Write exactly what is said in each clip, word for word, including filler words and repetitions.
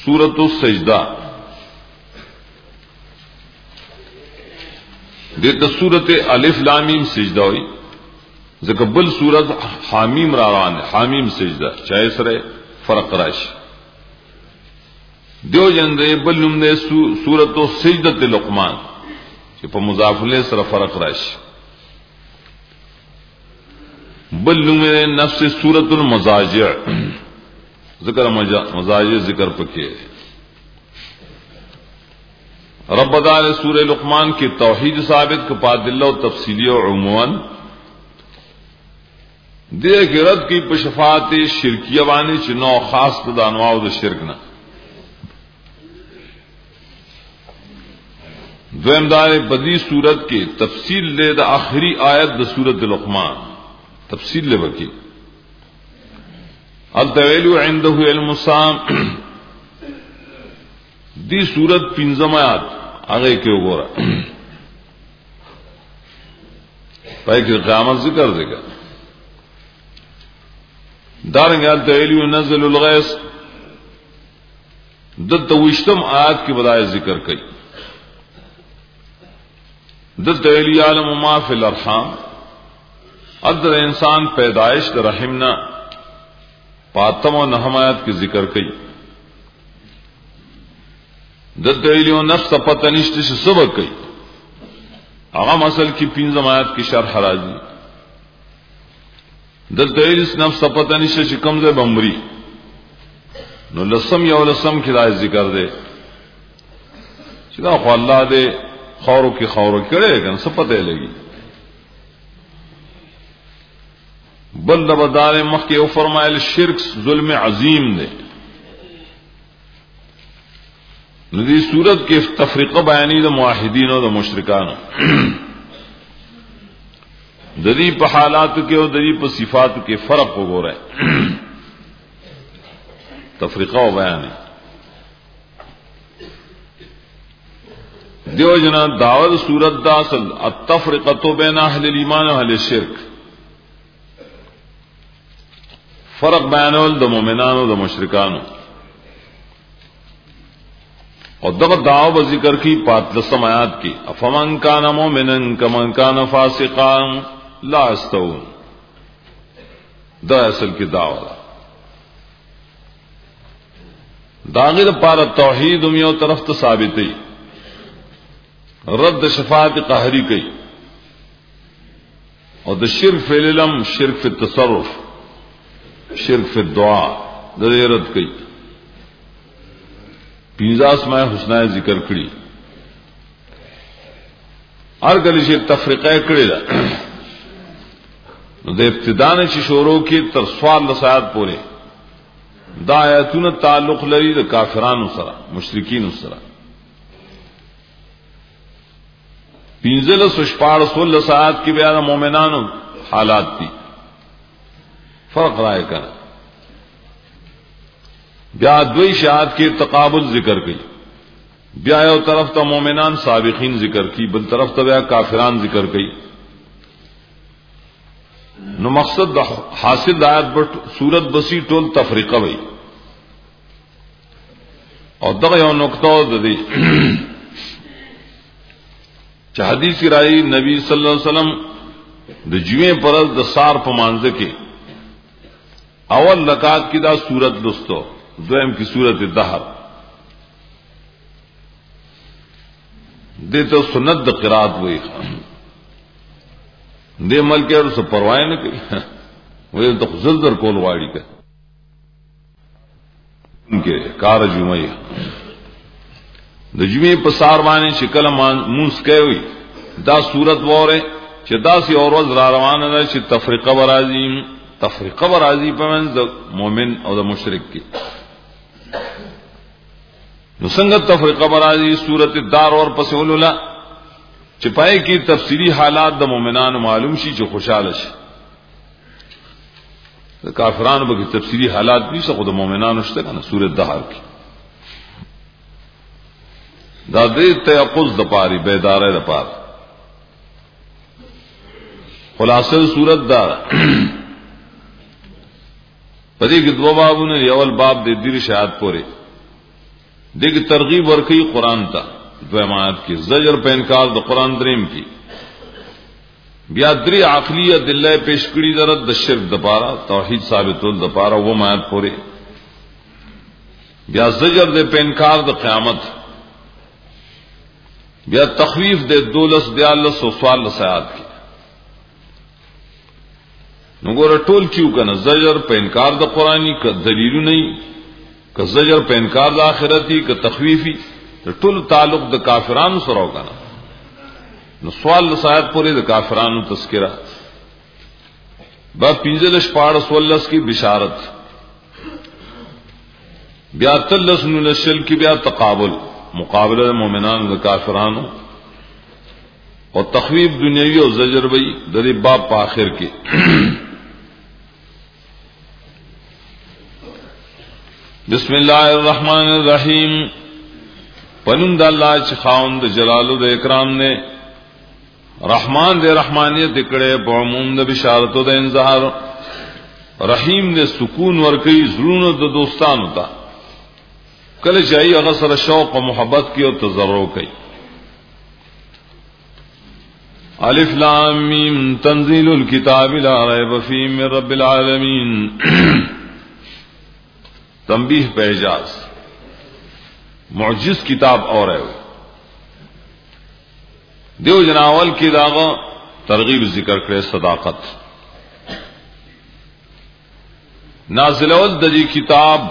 सूरत السجدہ دیتا सूरत الف لام میم سجدہ ہوئی ذکر بل सूरत حامیم راوان حامیم سجدہ چاہے سرے فرق راش دیو جن دے بل نم دے सूरत السجدۃ لقمان کہ پا مضاف لے سر فرق راش بل نم دے نفس सूरत المزاجع ذکر مزاجع ذکر پکے رب دار سورہ لقمان کی توحید ثابت کے پاد اللہ و تفصیلی و عموماً دے کے رد کی پشفات شرکیہ بانی چنو خاص دانواو دا شرکنا دویم دار بدی صورت کے تفصیل لے دا آخری آیت دا سورت لقمان تفصیل لے بکی التویلو عندہ علم السام دی صورت پنزم آیات آگے کیوں گو رہا پائی کہ قیامت ذکر دے گا دارنگے التویلو نزل الغیث دل توشتم آیات کی بدائے ذکر کئی دل تویلی عالم ما فی الارحام ادر انسان پیدائش در رحمنا پاتم و نحمایت کی ذکر کئی دتویلیو نفس پتہ نشتے سے سبق کئی اغم اصل کی پینزم آیات کی شرح راجی دتویلیس نفس پتہ نشتے سے کمزے بمری نو لسم یا لسم کی رائے ذکر دے چکا خو اللہ دے خورو کی خورو کرے گا سپتہ لگی بل بدار مخ کے او فرمائل شرک ظلم عظیم نے ندی صورت کے تفریقہ بیانی دا موحدین و دا مشرکان دری پہ حالات کے اور دری پہ صفات کے فرق ہو گو رہے تفریقہ و بیانی دیو جنا دعوت صورت دا اصل التفرقہ بین اہل الایمان و اہل الشرک فرق بیانول دا مومنان و دا مشرکان اور دغه دعو به ذکر کی پاتلسم آیات کی افمن کان مومنا کمن کان فاسقا لا استوون دا اصل کی دعوه داغه لپاره توحید هم یو طرف ته ثابتې رد شفاعت قهری کوي او د شرک فی العلم شرک فی التصرف شرک فی الدعاء د رد کوي پینزا اسماء حسنہ ذکر کړي هر کله چې تفریقه کړي دا نو د ابتدا نه چې شروع کې تر سوال لسات پورې دا آیاتونه تعلق لري د کافرانو سره مشرکین سره پینزل سشپار سول لسات کې بیا د مؤمنانو حالات دي فرق رائے کړه بیا دوی شہاد کے تقابل ذکر کی بیا یو طرف تا مومنان سابقین ذکر کی بل طرف تا بیا کافران ذکر کی نو مقصد دا حاصل آیت بٹ صورت بسی ٹول تفریقہ بھئی اور دغه یو نقطہ دی چا حدیث کی رائی نبی صلی اللہ علیہ وسلم د جویں پرز د سار پمانزه کې اول رکعت کی دا صورت لستو دویم کی صورت دہر دے تو سنت دا قرات ہوئی دے مل کے اور اسے پروائے نہ کری وہ تو زلزر کول واڑی کا ان کے کار جمعی د جمعی پسار بانے شکل مونس کے ہوئی دا صورت وورے چھ دا سی اور وز را روان دا چھ تفریقہ برازیم تفریقہ برازی پہ من دا مومن اور دا مشرک کی نو سنگت تفریقہ برازی صورت دار اور پسول اللہ چپائے کی تفصیلی حالات دا مومنان معلوم شی جو خوشحال شی کافران با کی تفصیلی حالات بھی سخو دا مومنان اشتا کنا صورت دہار کی دا دے تیقظ دا پاری بیدار دا پار خلاصہ صورت دار پدی کی دو بابوں نے اول باب دے دیر شاید پورے دیکھ ترغیب ورکی قرآن تا دویمات کی زجر پہ انکار دا قرآن دریم کی بیا دری عقلیہ دلہ پیش کری درد دا شرک دپارا توحید ثابت دپارا وہ مایت پورے بیا زجر دے پہ انکار دا قیامت بیا تخویف دے دولس دیالس و سوال لسیات کی نگورا ٹول کیوں کنا زجر پہ انکار دا قرآنی کا دلیلو نہیں کہ زجر پہ انکار دا آخرتی کہ تخویفی تو ٹول تعلق دا کافرانو سراؤ کنا نو سوال لسایت پوری دا کافرانو تذکرہ با پینزلش پاڑ سولس کی بشارت بیا تلس نلشل کی بیا تقابل مقابلہ مومنان دا کافرانو اور تخویف دنیاوی اور زجر بئی در باب پا آخر کے بسم اللہ الرحمن الرحیم پنم دا اللہ چخاون دا جلالو دا اکرام نے رحمان دے رحمانیت اکڑے بعموم دا بشارتو دا انظہار رحیم دے سکون ورکی ضرون دا دوستانو تا کل چاہیے اغسر شوق و محبت کی اور تضرع کی الف لام میم تنزیل الکتاب لا ریب فیہ من رب العالمین تنبیہ پہ اعجاز معجز کتاب اور ہے دیو جناول کی داغا ترغیب ذکر کرے صداقت نازل اول دجی کتاب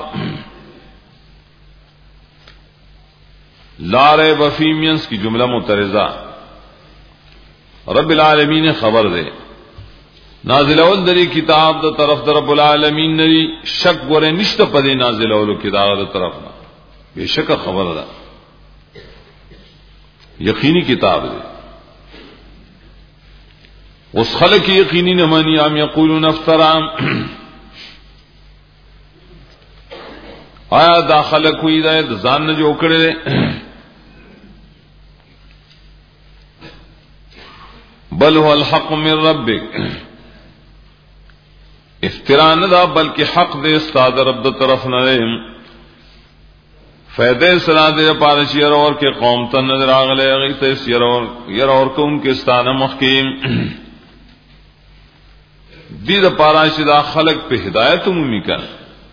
لا ریب فیہ مینس کی جملہ مترزہ رب العالمین خبر دے نازل اول دری کتاب دا طرف دا رب العالمین نری شک گورے نشت پدے نازل اولو کتاب دا طرف نا بے شک خبر دا یقینی کتاب دے اس خلق یقینی نمانی ام یقولون افترام آیا دا خلق ہوئی دا زان نہ جو کرے بل هو الحق من ربک افترا نہ دا بلکہ حق دے استاد رب دا طرف نہ دے فیدے سنا دے پارش یر اور کے قوم تن نظر آگلے غیت اس یر اور یر اور کو ان کے استانہ مخیم دید پارش دا خلق پہ ہدایت عمومی کر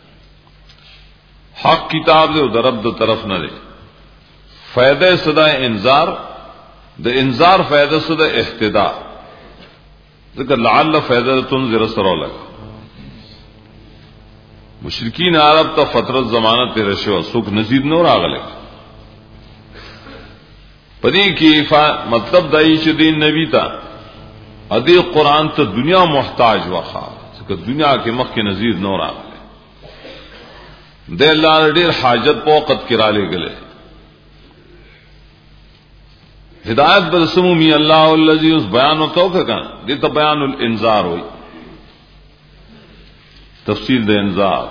حق کتاب دے دا رب دا طرف نہ دے فیدے صدا انذار دا انذار فیدہ صدا احتداء ذکر لعل فیدہ تنذر سرو لگا مشرکین عرب تا فترت زمانت رشو سوک نزید نور آگلے پدی کی مطلب دائی چھ دین نبی تا ادی قرآن تا دنیا محتاج وخا ذکر دنیا کے مخ کے نزید نور آگلے دے اللہ دیر حاجت پوقت کرا لے گلے ہدایت برسمومی اللہ الذی اس بیان و توقع کا دیتا بیان الانذار ہوئی تفصیل دے انذار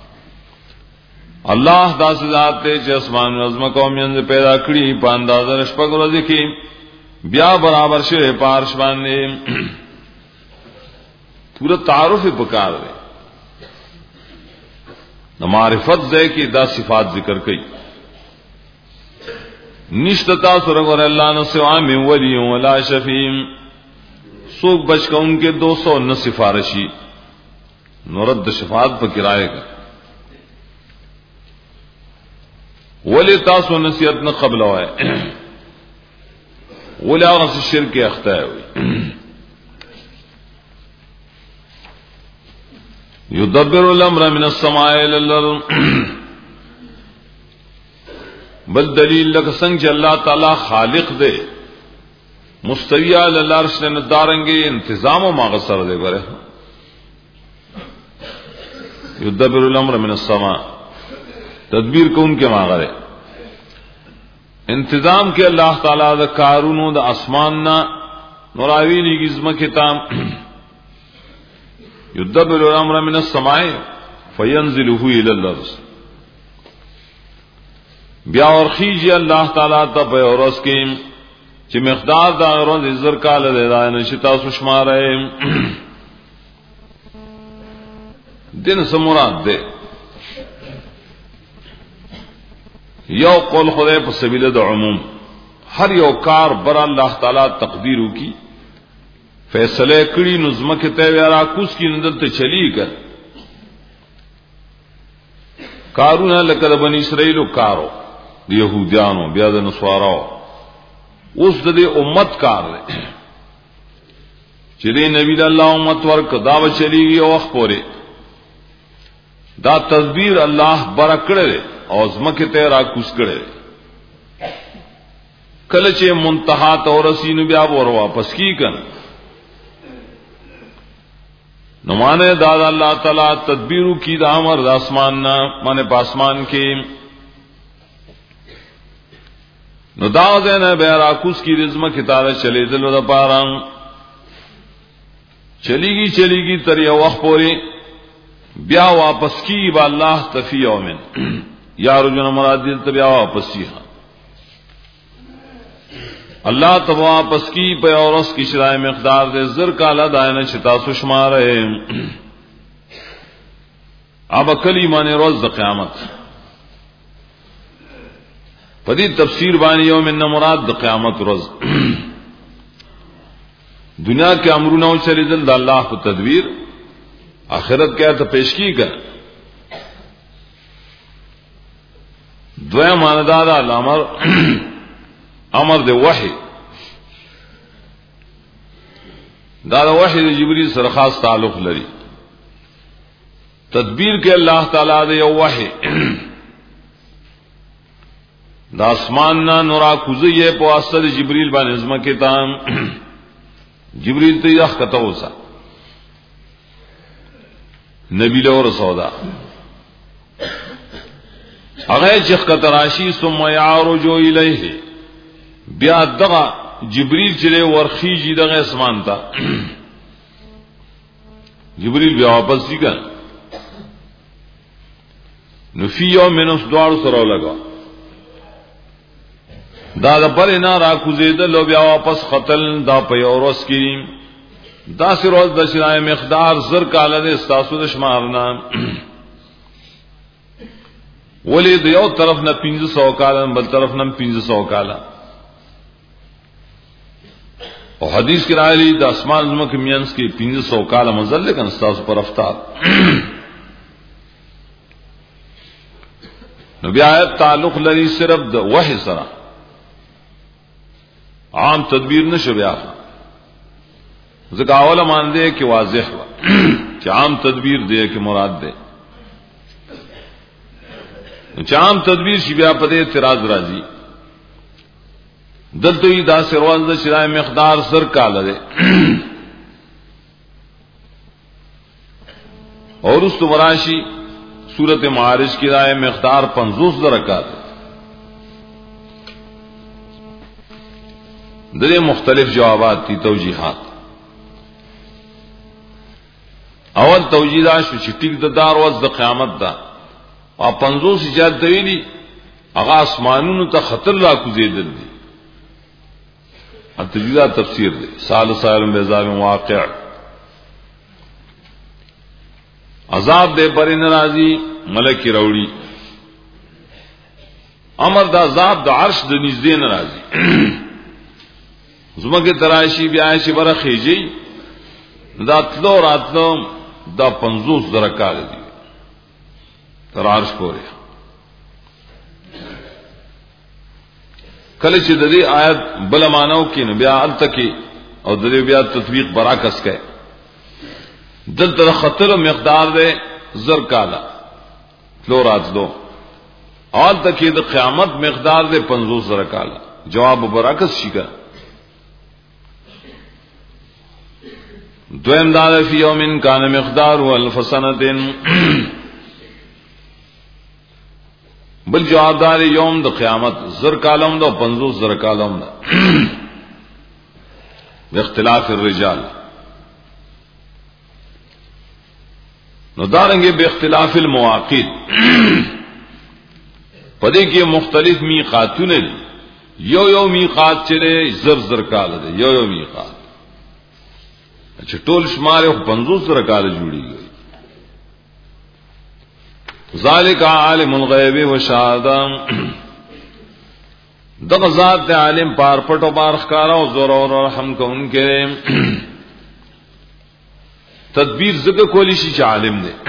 اللہ دا سے ذات تے چھ اسمان و عظمہ قومیان سے پیدا کری پاندازہ رشپک رضی کی بیا برابر شے پارش باندے پورا تعارف پکار دے معرفت دے کی دا صفات ذکر کئی نشتتا سرگ اور اللہ نہ سوا من ولی ولا شفیم سوک بچ کا ان کے دو سو نہ سفارشی نورد شفاعت پر کرائے گا ولی تاسو نصیحت نہ قبل ہوئے ولی آغا سے شرک اختہ ہوئی یدبر الامر من السماء الى الارض بل دلیل لک سنگ اللہ تعالی خالق دے مستوی علی العرش نے دارنگے انتظام و ماغسر دے برے یدبر الامر من السماء تدبیر کو ان کے ماغرے انتظام کے اللہ تعالی دا کارونو دا اسماننا نوراوینی گزم کتام یدبر الامر من السماء فینزلہ الی الارض بیا اور خیجی اللہ تعالیٰ تا پہ اور اس کی چی مقدار دا روز ازر کال دے دا نشتا سشما رہے دن سمراد دے یو قول خدای په سبیل د عموم هر یو کار بر الله تعالی تقدیر کی فیصله کړي نو زمکه ته ورا کوس کی ندل ته چلی کړ کارونه لکه د بنی اسرائیل کارو د يهودانو بیا د نصاراو اوس د دې امت کار دی چې دې نبی د الله امت ورک دا و چلیږي او وخت پورې دا تدبیر الله برکړه او زمکه ته را کوس کړي کله چې منتها ته ورسینو بیا ور واپس کی کنه نو مانے داد اللہ تعالی تدبیرو کی دا امر دا اسمان نا مانے پاسمان کے نو دا دینا بیراکوس کی رزمہ کتابے چلے دلو دا پارام چلی گی چلی گی تر یو وقت پوری بیا واپس کی با اللہ تفی یومن یا رجن مراد دل بیا واپس کی اللہ تب واپس کی پہ اورس کی شرائع مقدار دے زر کالا دائنا چتا سشمار ہے اب اکل ایمان روز دا قیامت پدی تفسیر بانی یوم ان مراد دا قیامت روز دنیا کے امرونہ چلی دل دا اللہ کو تدبیر آخرت کیا تو پیش کی کر دویا ماندار الامر امر دے وحی دا دا وحی دے جبریل سره خاص تعلق لري تدبیر کے اللہ تعالی دے یو وحی دا اسمان نا نورا کوزیه په واسطه جبریل باندې نظم کې تام جبریل ته یخ کته وسا نبی له رسول هغه چې کتراشی ثم يعرج الیه بیا دغه جبریل چلے ورخیجی دغه اسمان تا جبریل بیا واپس دی کن نو فی یوم منس دوار سره لگا دا د پر نه را کوزیدل او بیا واپس قتل دا په اورس کې دا سر روز د شرای مقدار زر کاله د استاسو د شمارنا ولې د یو طرف نه پنځه سوه کاله بل طرف نه پنځه سوه کاله او حدیث کی رالی دا اسمان زمک مینس کی پینزہ سو کالا منزل لیکن استاذ پر افتاد نبی آیت تعلق لری صرف دا وحی سرا عام تدبیر نشو بیا ذکر اولا مان دے کہ واضح ہوا کہ عام تدبیر دے کہ مراد دے عام تدبیر شی بیا پدے اعتراض راضی دلتوی دا سرواز دا شرائع مقدار سر کالا دے اور اس تو مراشی سورت معارج کی رائع مقدار پنزوس درکات دلے مختلف جوابات تھی توجیحات اول توجیدہ شو چٹک دا دار وز دا قیامت دا اور پنزوس ایجاد دویلی اغا اسمانون تا خطر را کزی دل دی تجزیہ تفسیر دے سال سال بیزاب واقع عذاب دے پر ناراضی ملک روڑی امر دا عذاب دا عرش دا نزدے ناراضی زمک تراشی بیایشی برا خیجی دا تلو راتلو دا پنزوس درکال دی تر عرش پورے کله چې د دې آیت بل مانو کې نو بیا انت کې او د دې بیا تطبیق براکس کې دلته خطر مقدار ده زر کالا فلورات دو اور تک د قیامت مقدار ده پنځوس زر کالا جواب براکس شي کا دویم دار فی یوم کان مقدار الف سنه بل جواب دار یوم د قیامت زر کالم دو پنځوس زر کالم دا باختلاف الرجال نو دارنگے باختلاف المواقیت پدے کے مختلف میقاتون یو یو میقات چلے زر زر کال دے یو یو میقات اچھا ټول شمارے پنځوس زر کال جوڑی گئی ذالک عالم الغیب و شہادہ دغه ذات عالم پار پټو بار ښکارا او زور او رحم کوونکې تدبیر زګه کولی شي چې عالم دی.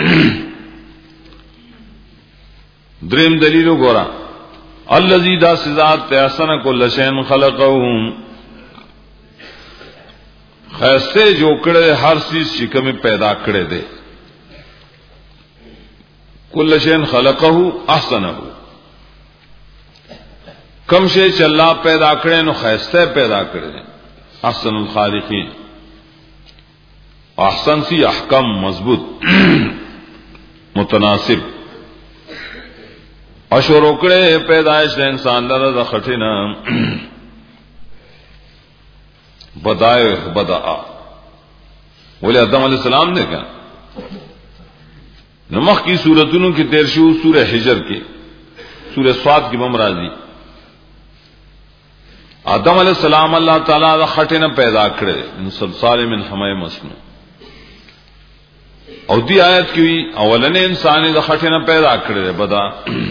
دریم دلیل وګورئ الذي دا ذات احسن كل شيء خلقه خاصه جو کړه هر چیز چې کوم پیدا کړي دي كل شيء خلقه احسنه کم شی چې الله پیدا کړي نو خاصه پیدا کړي احسن الخالقین احسن سی احکام مضبوط متناسب اشور وکړه پیدائش د انسان لره د خټینا بدای بدعا ولې آدم علی السلام نے کہا نمخ کی سورتونو کې تیر شو سورہ حجر کې سورہ صاد کې بم راځي آدم علیہ السلام اللہ تعالی د خټینا پیدا کړي ان صلصال من حمای مسنون او دی آیت کې اولنې انسان د خټینا پیدا کړي بدا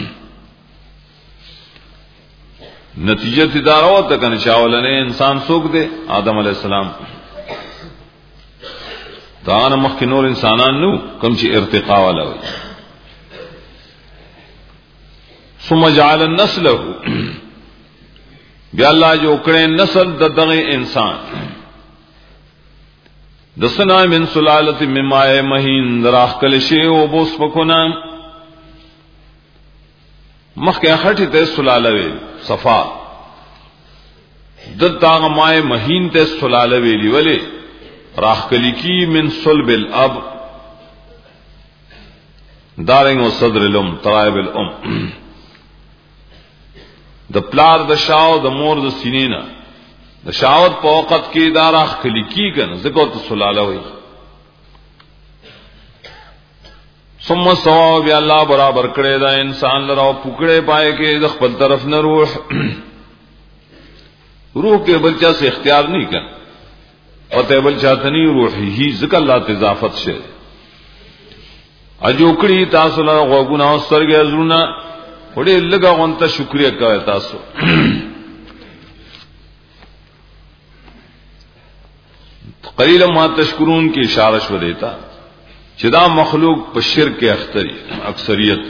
نتیجه تدارو ته کنه چاولنې انسان څوک دی آدم علیہ السلام دا نه مخکې نور انسانان نو کوم چې ارتقا والا وي ثم جعل النسل بیا الله جو کړي نسل د دغه انسان دسنا من سلالت من ماء مهین دراخ کل شی او بوس پکونا مخکې خټه ته سلاله وی صفا دتا ماء مهین ته سلاله ویلی ولی راخ کلی کی من صلب الاب دارنګ او صدر الام طرائب الام د پلار د شاو د مور د سینینا د شاوت په وخت کې دا راخ کلی کی کنه زکه ته سلاله وی ثم سوا بیا الله برابر کړی دا انسان لرا پکړې پای کې د خپل طرف نه روح روح کې بلچا سے اختیار نہیں کړ او ته بل چاته نه روح هی ذکر الله ته اضافت شه اجوکړي تاسو له غوګونه او سترګې زړونه وړي لګا غونته شکریا کوي تاسو قلیل ما تشکرون کی اشاره شو دیتا چې دا مخلوق په شرک اختری اکثریت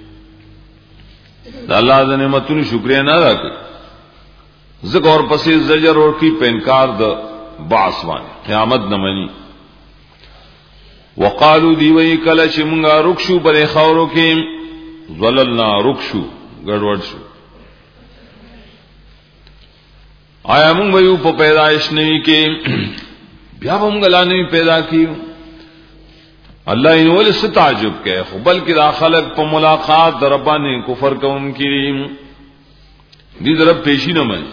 دا الله د نعمتونو شکریا نه ادا کوي ذکر اور پسې زجر اور کی پینکار د بعث باندې قیامت نه مني وقالو دی وی کله چې مونږه رخصو پر خاورو کې ظللنا رخصو ګډوډ شو آیا مونږ یو په پیدائش نه کې بیا هم غلانه پیدا کیو الله یې ول ست تعجب کې خو بلکې دا خلق په ملاقات در ربانه کفر کوم کی دې طرف پیشی نه مې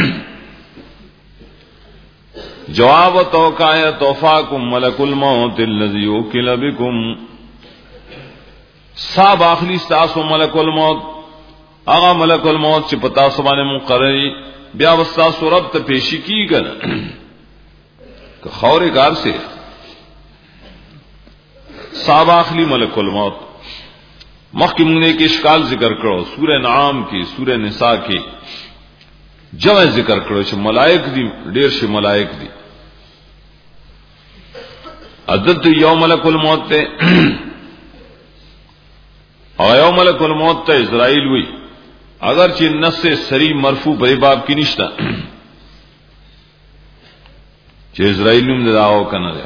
جواب توقع توفاکم ملک الموت الذی وکل بكم صاحب اخلی تاسو ملک الموت هغه ملک الموت چې پتا سو باندې مقرری بیا وستا صورت ته پیشی کی کنه کہ خور گار سے صاحب اخلی ملک الموت مخکې مونږ نه کې اشکال ذکر کړو سورہ انعام کې سورہ نساء کې جمع ذکر کړو چې ملائک دي ډیر شي ملائک دي عدد یوم ملک الموت ته او یوم ملک الموت ته اسرائیل وی اگر چې نص سری مرفوع په باب کې نشتا چې اسرائیل نوم داو کنه دی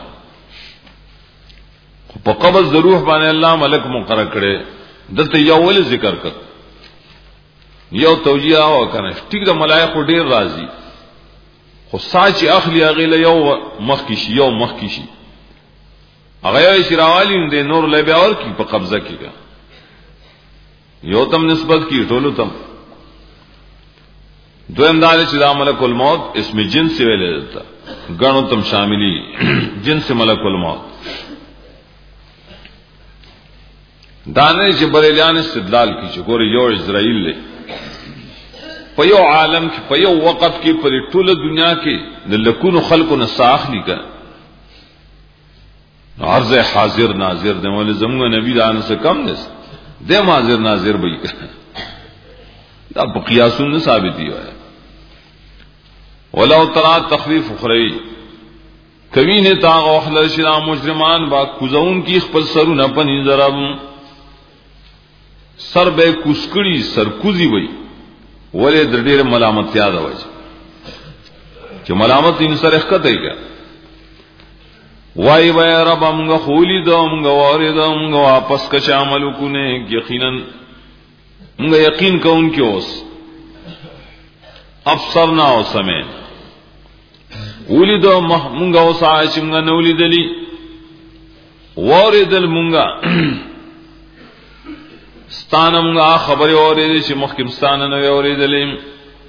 خو په قبض ضرور باندې الله ملک مقرر کړي دلته یو ول ذکر کړ یو توجیه او کنه ټیک د ملائکه ډیر راضي خو ساچ اخلي هغه یو مخ کې شي یو مخ کې شي هغه یې شراوالی دې نور له بیا ور کی په قبضه کېږي یو تم نسبت کی ټولو تم دویم دار چې دا ملک الموت اسم جنس ویل دیتا غنو تم شاملی جنس ملک الموت دانه چې بریلیان استدلال کی چې ګور یو اسرائیل له په یو عالم کې په یو وخت کې پر ټوله دنیا کې د لکونو خلقو نه ساخ لیکه عرض حاضر ناظر د مول زموږ نبی دانه څخه کم نه د حاضر ناظر به دا په قیاسونه ثابت دی وای ولو ترى تخفیف اخروی کوي نه تا غوخل شرا مجرمان با کوزون کی خپل سرونه پني ضرب سر به کوسکړي سرکوزي وي ولې د ډېر ملامتیا ده وایي چې ملامت یې سره ښکته یې وای وای رب موږ خولي دا موږ واره دا موږ واپس کا شامل کو نه یقینا موږ یقین کوون کې اوس ابصرنا او سمع ولید موږ اوس عاش موږ نو لیدلی واره دل موږ ستانه موږ خبره اورې چې مخکم ستانه نو اورېدلې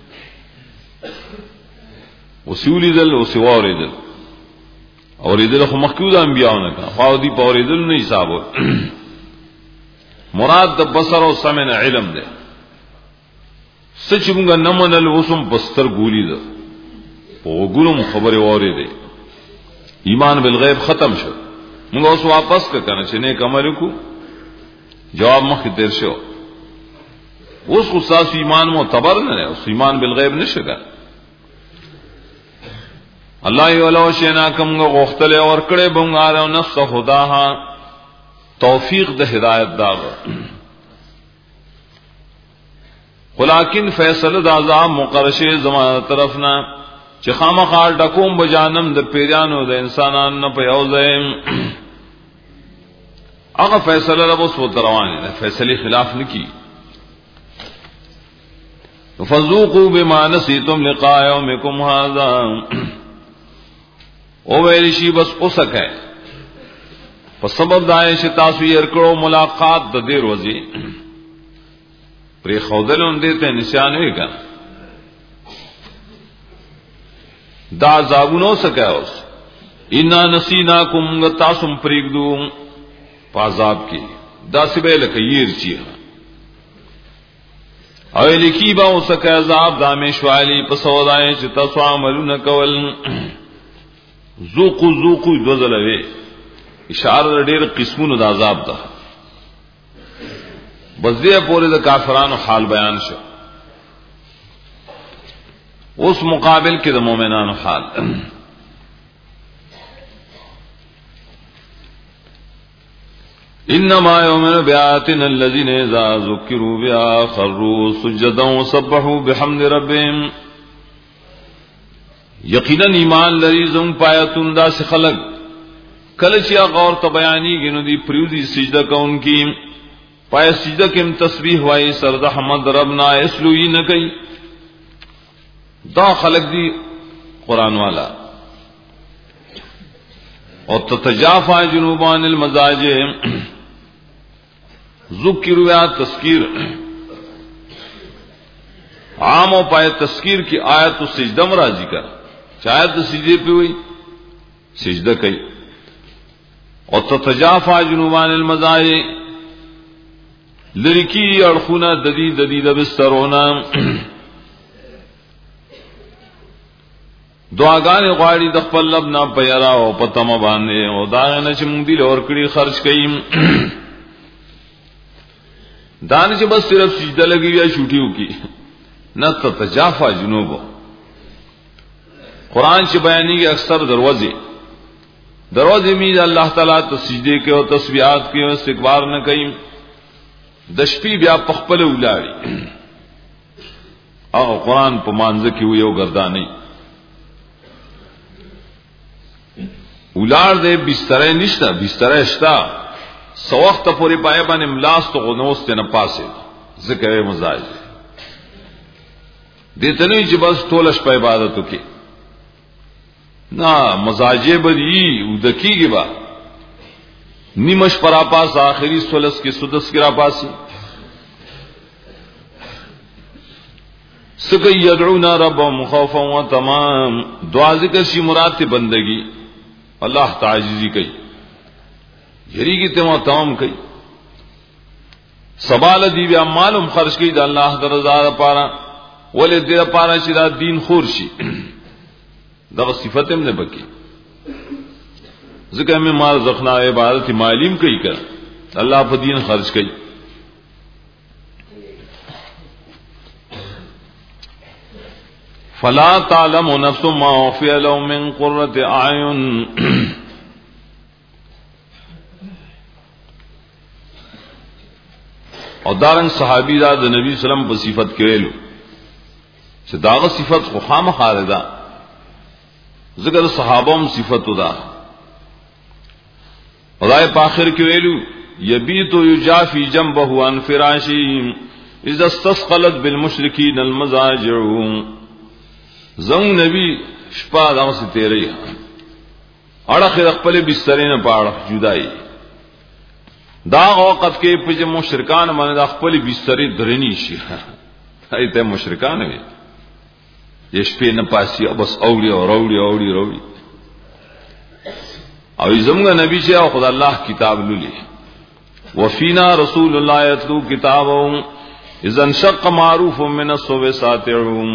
وسولې دل او سواره دل اوریدل خو مخکود انبیاءونه کا خو دی په اوریدل نه حساب مراد د بصر او سمع علم ده سچ موږ نه منل وسم بستر ګولی ده په ګورم خبره اوریدل ایمان بالغیب ختم شو موږ اوس واپس کنه چې نه کمر کو جواب مخ تیر شو اوس خو ساس ایمان معتبر نه اوس ایمان بالغیب نشګه الله یولو شینا کوم غختل اور کړه بونغاره نفس خداها توفیق د هدایت دا ولکن فیصله د عذاب مقرشه زمانه طرفنا چې خامخال ډکوم بجانم د پیرانو د انسانانو نه په یوځم هغه فیصله رب وسو روانه ده فیصله خلاف نکی فذوقوا بما نسيتم لقاء يومكم هذا او ویل شي بس اوسکه په سبب دای چې تاسو یې ورکړو ملاقات د دې ورځې پرې خودلون دې ته نشان وي کنه دا زابونو سکه اوس ان نسیناکم تاسو پرېګدو په عذاب کې دا سبه لکه ییر چی او لکی با اوسکه عذاب دامیشوالی په سودای چې تاسو عملونه کول ذوقوا ذوقوا دوزلوي اشاره ډېر قسمونو د عذاب ده بزدیه پورې د کافرانو حال بیان شو اوس مقابل کې د مؤمنانو حال انما يؤمن بآياتنا الذين اذا ذكروا بها خروا سجدا وسبحوا بحمد ربهم یقینا ایمان لري زم پایتون دا سے خلق کله چې غور ته بیانېږي نو دی پریوزي سجده کوونکی پای سجده کې تسبیح وایي سر د حمد ربنا اسلوی نه کوي دا خلق دی قران والا او تتجافا جنوبان المزاج ذکروا یا تذکیر عام او پای تذکیر کی آیت سجدہ مرাজি کا شاید سجدے پہ ہوئی سجدہ کئی اور تتجافا جنوبان المزاج لڑکی اڑخونا ددی ددی دبسترونا دعاګانې غواړي د خپل لب نه پیرا او پتم باندې او دا نه چې مونږ دی لور کړی خرج کړي دانه چې بس صرف سجده لګي یا شوټیو کی نه تتجافا جنوب قرآن چې بیانېږي اکثر دروازې دروازې می الله تعالی ته سجده کې او تسبیحات کې او استغفار نه کوي د شپې بیا په خپل ولاړی او قرآن په مانځ کې یو ګردانې ولار دې بستر نشته بستر شتا سو وخت پورې پای باندې ملاست غنوست نه پاسه ذکر مزاج دې ته نه چې بس ټولش په عبادت وکي نا مزاجه بدی او دکیږي با نیمش پرا پاس آخری سولس کې سدس کرا پاسي سکه یدعونا ربهم خوفا وطمعا دعا ذکر شي مراد ته بندگی الله تعجزی کوي یریږي ته مو تمام کوي سوال دی بیا معلوم خرج کوي د الله د رضا لپاره ولې دې لپاره چې دا دین خور شي دا صفت هم نه بکی ذکر میں مال زخنا عبادت معلوم کوي کړه الله په دین خرج کوي فلا تعلم نفس ما اخفي لهم من قرة اعين. اور دارنگ صحابی دا د نبی سلام په صفت کې ویلو چې داغه صفت خو خامخا ده، ذکر صحابوم صفت ده. خدای په اخر کې ویلو یبیت یجافی جنبه عن فراشی اذا استثقلت بالمشرکین المزاجع. زم نبی شپه دغه ستېری اړه خپل بستر نه پاړه جدای دا وخت کې په مشرکان باندې د خپل بستر درنی شي ایته مشرکان وي یې شپې نه پاسي بس اوړي او وروړي اوړي وروړي. او زموږ نبی چې او خدای الله کتاب لولي وفینا رسول الله یتلو کتابه اذا انشق معروف من الصبح ساتعون.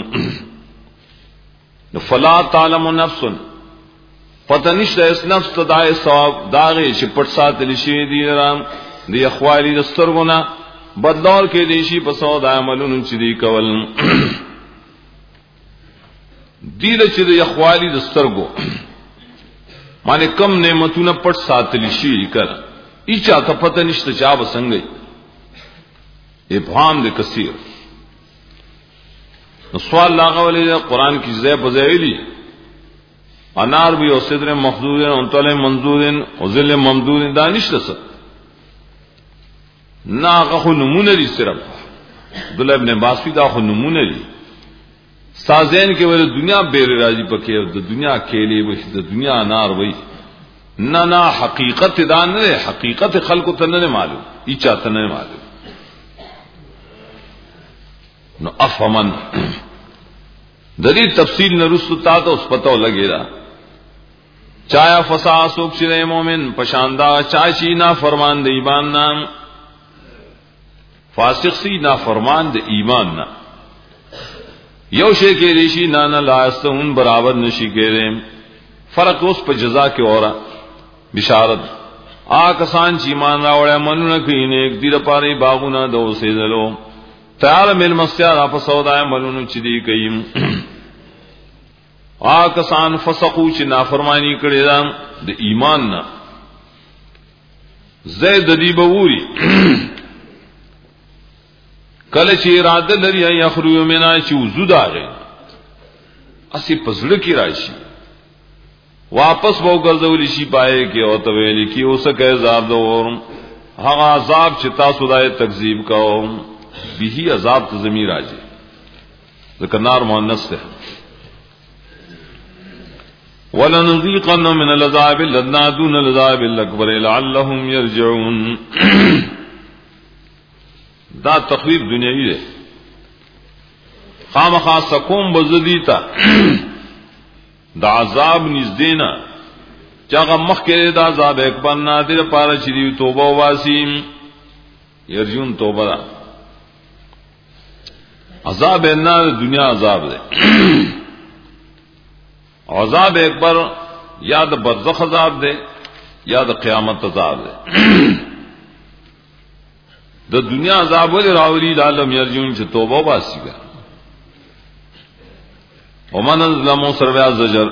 فلا تعلم نفس پتنشت اس نفس تدای ثواب داغه چې پټ ساتل شي دي رام دی اخوالی دسترګونه بدلور کې دي شي په سودا عملونو چې دی کول دی له چې دی اخوالی دسترګو معنی کم نعمتونه پټ ساتل شي کړه ایچا ته پتنشت چا بسنګي ابهام د کثیر. نو سوال لاغه ولې قرآن کی ځای په ځای ویلي انار بھی او صدر مخدود ان طلع منضود او ذل ممدود دانش لس نا غو نمونه دي صرف عبداللہ ابن عباس دا خو نمونه دي سازین کې ول دنیا بیر راضی پکې د دنیا کېلې وي د دنیا انار وي نه نه حقیقت دا نه حقیقت خلق ته نه معلوم ای چاته نه معلوم. نو افمن د دې تفصیل نه رسو تا ته اوس پتو لګیدا چایا فساسوک چې مومن پشاندا چاشي نا فرمان د ایمان نام فاسق سی نا فرمان د ایمان نا یو شی کې ریشي نه نه لاستون برابر نشي کېره. فرق اوس په جزا کې اورا بشارت آ کسان چې ایمان راوړل منونه کوي نیک دي لپاره باغونه د اوسېدلو تعالی مل مسیار اپ سودا عملونو چې دی کوي. آ کسان فسقو چې نافرمانی کړي دا د ایمان نه زید دی بووري کله چې اراده لري یا خرو مینا چې وجود راغی اسی پزړه کې راشي واپس وو ګرځول شي پائے کې او ته ویل کې اوسه کې عذاب دور هغه عذاب چې تاسو دای تکذیب کوو به عذاب ته زمير راځي ذکر نار مؤنث ده. ولنذيقن من العذاب الادنى دون العذاب الاكبر لعلهم يرجعون. دا تخویف دنیوی ده خامخا سکوم بزدیتا دا عذاب نزدینا چاگا مخکره دا عذاب اکبر نادر پارا چیدیو توبہ واسیم یرجون توبہ دا عذاب انا دنیا عذاب ده عذاب اکبر یا دا برزخ عذاب ده یا دا قیامت عذاب ده. د دنیا عذاب ول راولي د عالم يرجون چې توبه واسي ګا ومن ظلم سروا زجر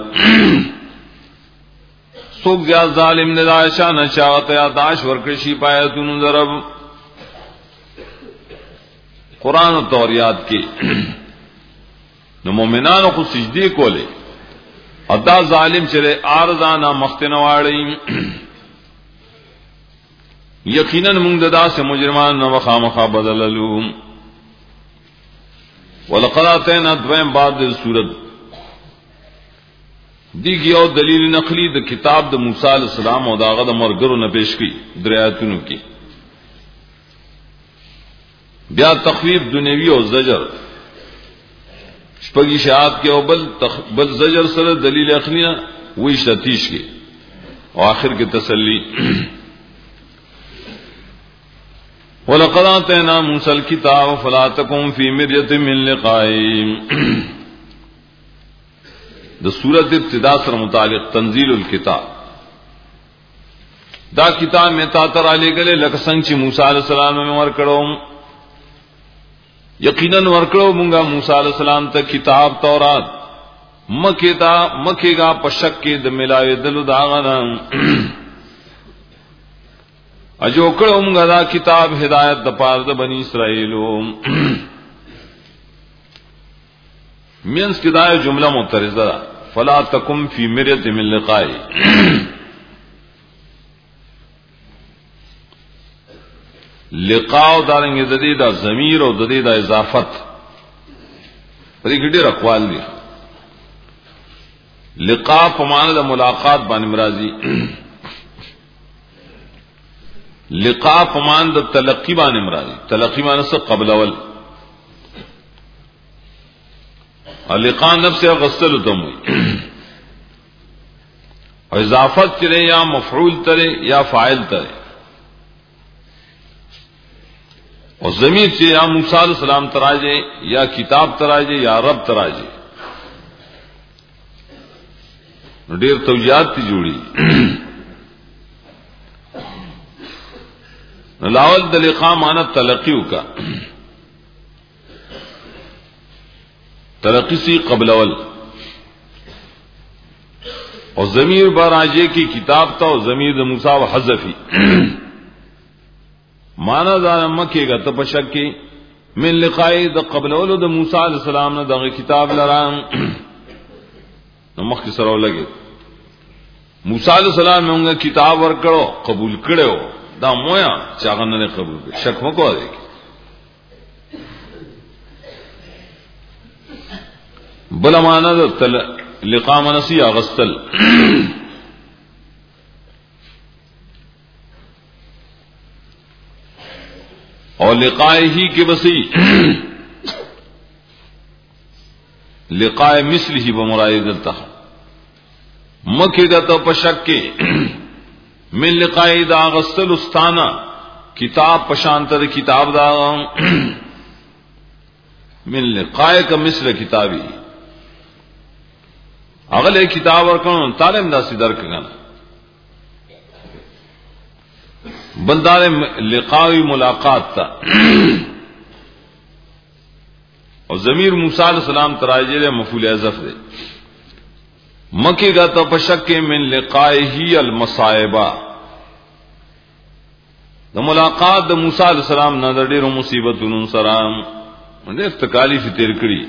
سوق یا ظالم نه داشا نشاوت یا داش ورکشي پایتونو درب قران او توریات کې نو مؤمنانو خو سجدي کوله ادا ظالم چې ارزانا مختنواړي یقینا موږ ددا سے مجرمان نو خامخا بدللو. ولقد اتینا دویم بعد سورت دیږي او دلیل نقلی د کتاب د موسی علی السلام او داغه د مرګرو نه پیش کی درایاتونو کې بیا تخویف دنیوی او زجر شپږی شهادت کې او بل بل زجر سره دلیل عقلی وې شتیش کې او آخر کې تسلی. ولقد آتينا موسى الكتاب فلا تكن في مرية من لقائه. د سورۃ ابتدا سره متعلق تنزيل الكتاب دا کتاب میں تا تر علی گله لک څنګه چې موسی علیہ السلام میں ور کړو یقینا ور کړو مونږه موسی علیہ السلام ته کتاب تورات مکیتا مکیگا پشک کے د ملاوی دلو داغنا اجو کړم غدا کتاب ہدایت د پاره د بنی اسرائیلو مینس کی دا جملہ معترضہ فلا تکم فی مریت من لقائی لقاء دارنگی ددی دا ضمیر او ددی دا اضافت پدې کې ډېر اقوال دي. لقاء په معنی د ملاقات باندې مرাজি، لقاء په معنی د تلقی باندې مرাজি، تلقی معنی څه قبل اول، لقاء نفس غسل تم او اضافت کرے یا مفعول ترے یا فاعل ترے، اور ضمیر سے یا موسیٰ علیہ السلام تراجے یا کتاب تراجے یا رب تراجے، ډیر توجیہات تی جوڑی لاول د لقاء معنی تلقیو کا، ترقی سی قبل اول، اور ضمیر براجے کی کتاب تا اور ضمیر موسیٰ و حذفی مانا دا مکے گا تپشک کی من لقائی دا قبل اول دا موسیٰ علیہ السلام نے دا کتاب لرام نمخ کی سرو لگے موسیٰ علیہ السلام میں انگا کتاب ورکڑو قبول کرے ہو دا مویا چاگن نے قبول کرے، شک مکو دے گی بلا مانا دا لقاء منسی اغسطل اور لقاء ہی کے بسی لقاء مثل ہی بمرائد دلتا مکہ گتا پشک کے من لقاء دا غسل استانا کتاب پشانتر کتاب دا من لقاء کا مثل کتابی اگلے کتاب ورکن تعلیم دا سی درک گنا بلدار لقاوی ملاقات تا اور ضمیر موسیٰ علیہ السلام تراجے مفعول اضف دے مکی گا تو پشک من لقائه المصائبہ دا ملاقات دا موسیٰ علیہ السلام نہ دا ډیرو مصیبتونو سلام ډیر تکالیف تیر کړي.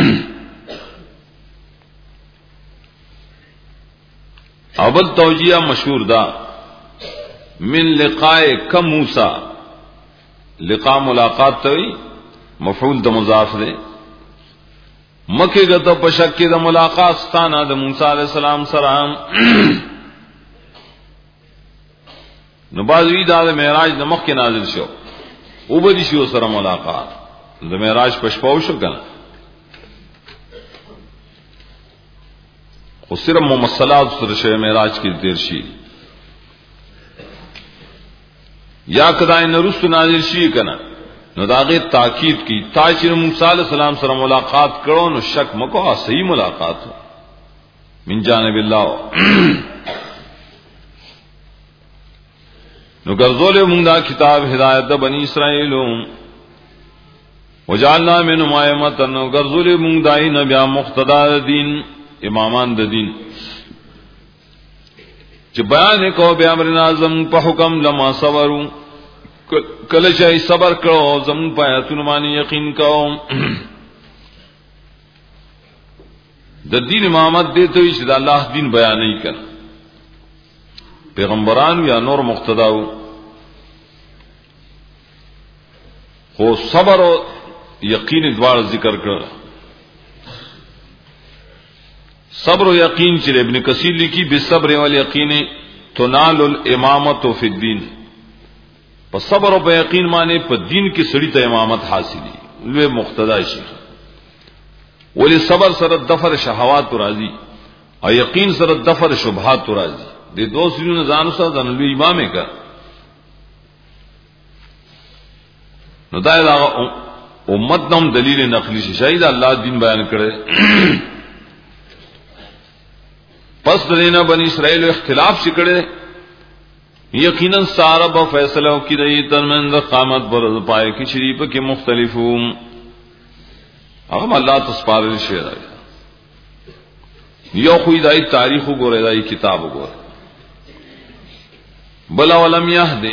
اول توجیہ مشہور دا من لقاء کم موسیٰ، لقاء ملاقات توئی مفعول دا مضاف دے مکہ گتا پشک دا ملاقات ستانا دا موسیٰ علیہ السلام سلام نبازوی دا دا معراج دا مخ کے نازل شو او بدی شو سر ملاقات دا معراج پشپاو شو کنا خود صرف ممثلات سر شو معراج کی دیر شی یا کدائن نرست نازل شی کنا نو داغی تاکید کی تاچر موسیٰ علیہ السلام سر ملاقات کرو نو شک مکو صحیح ملاقات ہو من جانب اللہ نو گرزول منگا کتاب ہدایت دا بنی اسرائیل وجعلنا منہم ائمۃ نو گرزول منگدائی نبیا مقتدا دین امامان دا دین چ بیان کو بے امر اعظم پہ حکم لما صبروا کل چاہی صبر کرو زم پایتون مانی یقین کرو دا دین امامت دیتے ہوئی چھ دا اللہ دین بیان نہیں کر پیغمبران یا نور مقتداو خو صبر و یقین دوار ذکر کر صبر و یقین چلے ابن کثیر لکھی بالصبر والیقین تنال الامامت فی الدین پس صبر و یقین مانے پا دین کی سڑی تا امامت حاصلی لوے مقتدا شیخ ولی صبر سرد دفر شہوات راضی اور یقین سرد دفر شبہات راضی دے دو سنوں نزانو سا دنلوی امامے کا نو دائے دا امت نام دلیل نقلی شاید اللہ دین بیان کرے پس دینا بنی اسرائیل اختلاف شکڑے یقیناً سارا با فیصلہ کی رہی ترمند قامت برد پائے کی شریف کے مختلف اغم اللہ تسپار شیر آیا یو خو دای تاریخ وګورئ دای کتاب وګورئ بلا ولم یهد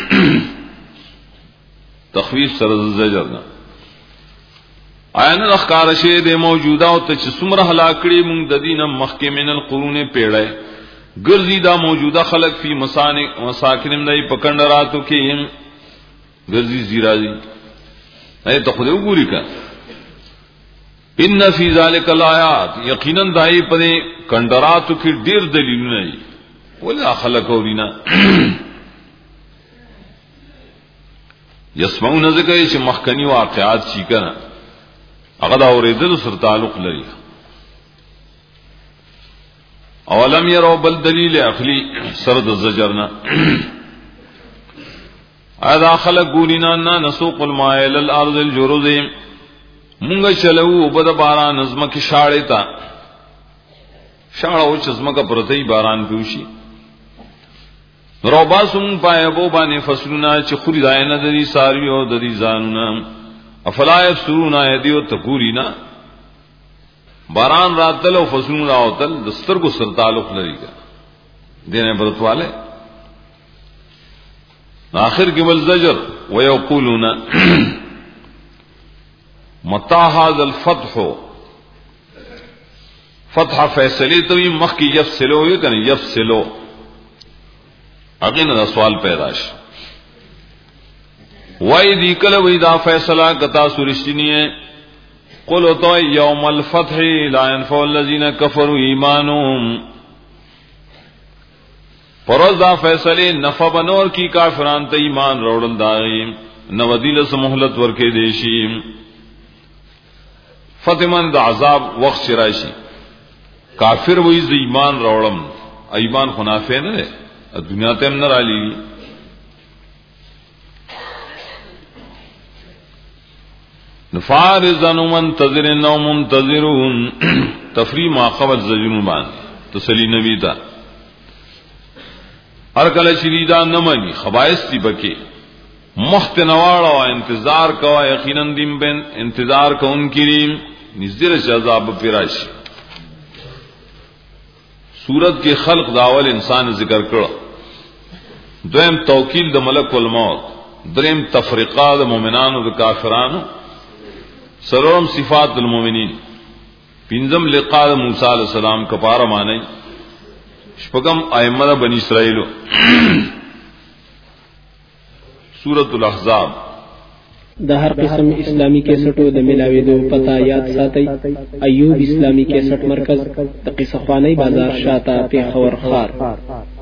تخویف سر زجر نه عین اخکار شه د موجوده او ته چې څومره هلاکړي مونږ د دینه مخکې من القرون پیړې ګرځي دا موجوده خلق فی مسانه مساکنم دای پکندراتو کې ګرځي زیرازي اې ته خو دې وګوري کا ان فی ذلک الایات یقینا دای په کندراتو کې ډیر دلیلونه دي ولا خلق اورینا یسمعون ذکر چې مخکنی واقعات شي کنه هغه دا اوریدل سره تعلق لري اولم يروا بل دلیل عقلی سره د زجرنا اذا خلق ګورینا ان نسوق الماء الى الارض الجرز مونږ چلو وبد باران نظم کې شاړې تا شاړه او چزما کا پرتې باران پیوشي روباسم پایبو باندې فصلنا چې خوري دای نه دري ساریو د دې ځانونه افلا یبصرون ایدیو تقورینا باران راتل او فصلون راوتل دستر کو سر تعلق لري کا دینه برتواله اخر کې ول زجر ويقولون متى هذا الفتح فتح فیصله تو مخ کی یفصلو یہ کنه یفصلو اگین دا سوال پیدا شي وای دی کله وای دا فیصله کتا سورشتنی ہے قل تو یوم الفتح لا ينفع الذين كفروا ایمانهم پروز دا فیصله نفع بنور کی کافران ته ایمان روړل داغي نو ودیله سمحلت ورکه دیشی فتمن دا عذاب وخت راشي کافر وای ز ایمان روړم ایمان خنافه نه ده دنیا ته هم نه رالی نفارزن منتظر نو منتظرون تفریم عقبت زجرون باندې تسلی نبی تا هر کله شریدا نه مانی خبائث دی بکې مخت نواړه او انتظار کوا یقینا دیم بن انتظار کون کریم نذیر عذاب پیراش سورت کے خلق داول انسان ذکر کړه دویم توکیل د ملک الموت دریم تفریقا د مؤمنانو د کافرانو سرورم صفات المؤمنین پنځم لقاء موسی علیہ السلام کفاره معنی شپږم ائمه بنی اسرائیل سورۃ الاحزاب د هر قسم اسلامی کیسټو د ملاویدو پتا یاد ساتي ایوب اسلامی کیسټ مرکز د قصفانی بازار شاته پیښور خار